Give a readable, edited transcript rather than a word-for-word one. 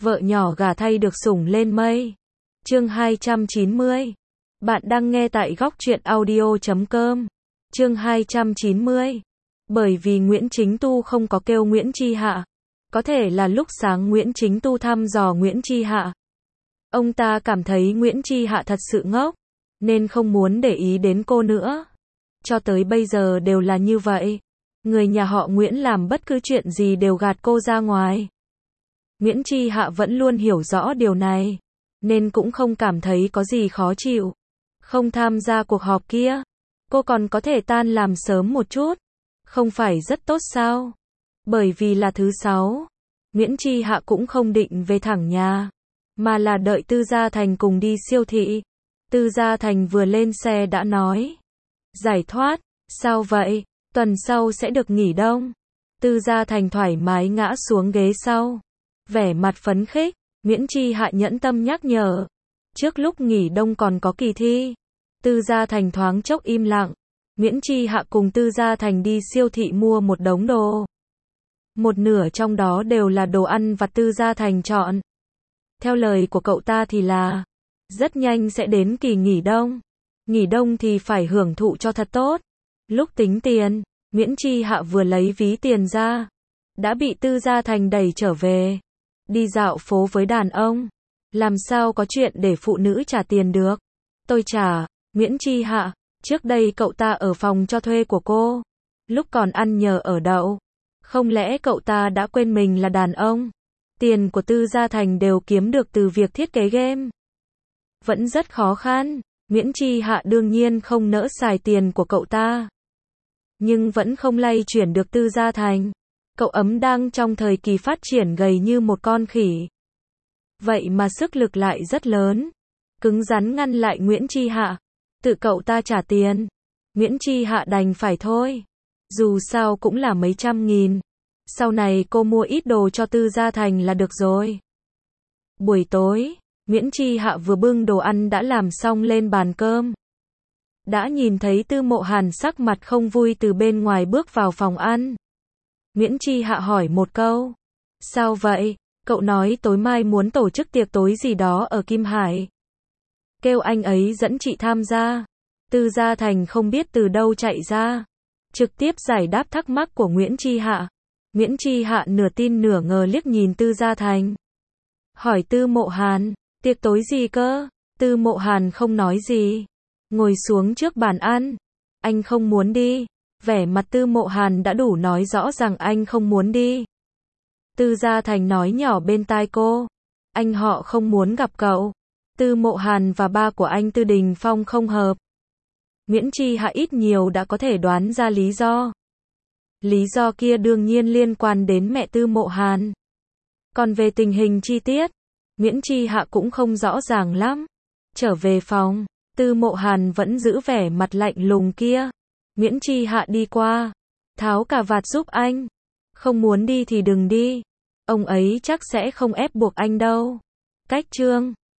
Vợ nhỏ gả thay được sủng lên mây. Chương 290. Bạn đang nghe tại góc truyện audio.com. Chương 290. Bởi vì Nguyễn Chính Tu không có kêu Nguyễn Chi Hạ. Có thể là lúc sáng Nguyễn Chính Tu thăm dò Nguyễn Chi Hạ. Ông ta cảm thấy Nguyễn Chi Hạ thật sự ngốc, nên không muốn để ý đến cô nữa. Cho tới bây giờ đều là như vậy. Người nhà họ Nguyễn làm bất cứ chuyện gì đều gạt cô ra ngoài. Nguyễn Chi Hạ vẫn luôn hiểu rõ điều này, nên cũng không cảm thấy có gì khó chịu. Không tham gia cuộc họp kia, cô còn có thể tan làm sớm một chút. Không phải rất tốt sao? Bởi vì là thứ sáu, Nguyễn Chi Hạ cũng không định về thẳng nhà, mà là đợi Tư Gia Thành cùng đi siêu thị. Tư Gia Thành vừa lên xe đã nói: giải thoát, sao vậy? Tuần sau sẽ được nghỉ đông. Tư Gia Thành thoải mái ngã xuống ghế sau, vẻ mặt phấn khích. Nguyễn Chi Hạ nhẫn tâm nhắc nhở: trước lúc nghỉ đông còn có kỳ thi. Tư Gia Thành thoáng chốc im lặng. Nguyễn Chi Hạ cùng Tư Gia Thành đi siêu thị mua một đống đồ. Một nửa trong đó đều là đồ ăn vặt Tư Gia Thành chọn. Theo lời của cậu ta thì là rất nhanh sẽ đến kỳ nghỉ đông. Nghỉ đông thì phải hưởng thụ cho thật tốt. Lúc tính tiền, Nguyễn Chi Hạ vừa lấy ví tiền ra, đã bị Tư Gia Thành đẩy trở về. Đi dạo phố với đàn ông, làm sao có chuyện để phụ nữ trả tiền được? Tôi trả. Nguyễn Chi Hạ, trước đây cậu ta ở phòng cho thuê của cô, lúc còn ăn nhờ ở đậu. Không lẽ cậu ta đã quên mình là đàn ông? Tiền của Tư Gia Thành đều kiếm được từ việc thiết kế game. Vẫn rất khó khăn. Nguyễn Chi Hạ đương nhiên không nỡ xài tiền của cậu ta, nhưng vẫn không lay chuyển được Tư Gia Thành. Cậu ấm đang trong thời kỳ phát triển gầy như một con khỉ. Vậy mà sức lực lại rất lớn, cứng rắn ngăn lại Nguyễn Chi Hạ. Tự cậu ta trả tiền, Nguyễn Chi Hạ đành phải thôi. Dù sao cũng là mấy trăm nghìn. Sau này cô mua ít đồ cho Tư Gia Thành là được rồi. Buổi tối, Nguyễn Chi Hạ vừa bưng đồ ăn đã làm xong lên bàn cơm. Đã nhìn thấy Tư Mộ Hàn sắc mặt không vui từ bên ngoài bước vào phòng ăn. Nguyễn Chi Hạ hỏi một câu: sao vậy? Cậu nói tối mai muốn tổ chức tiệc tối gì đó ở Kim Hải. Kêu anh ấy dẫn chị tham gia. Tư Gia Thành không biết từ đâu chạy ra, trực tiếp giải đáp thắc mắc của Nguyễn Chi Hạ. Nguyễn Chi Hạ nửa tin nửa ngờ liếc nhìn Tư Gia Thành. Hỏi Tư Mộ Hàn, tiệc tối gì cơ? Tư Mộ Hàn không nói gì, ngồi xuống trước bàn ăn. Anh không muốn đi. Vẻ mặt Tư Mộ Hàn đã đủ nói rõ rằng anh không muốn đi. Tư Gia Thành nói nhỏ bên tai cô: anh họ không muốn gặp cậu. Tư Mộ Hàn và ba của anh Tư Đình Phong không hợp. Nguyễn Chi Hạ ít nhiều đã có thể đoán ra lý do. Lý do kia đương nhiên liên quan đến mẹ Tư Mộ Hàn. Còn về tình hình chi tiết, Nguyễn Chi Hạ cũng không rõ ràng lắm. Trở về phòng, Tư Mộ Hàn vẫn giữ vẻ mặt lạnh lùng kia. Nguyễn Chi Hạ đi qua, tháo cà vạt giúp anh. Không muốn đi thì đừng đi. Ông ấy chắc sẽ không ép buộc anh đâu. Cách chương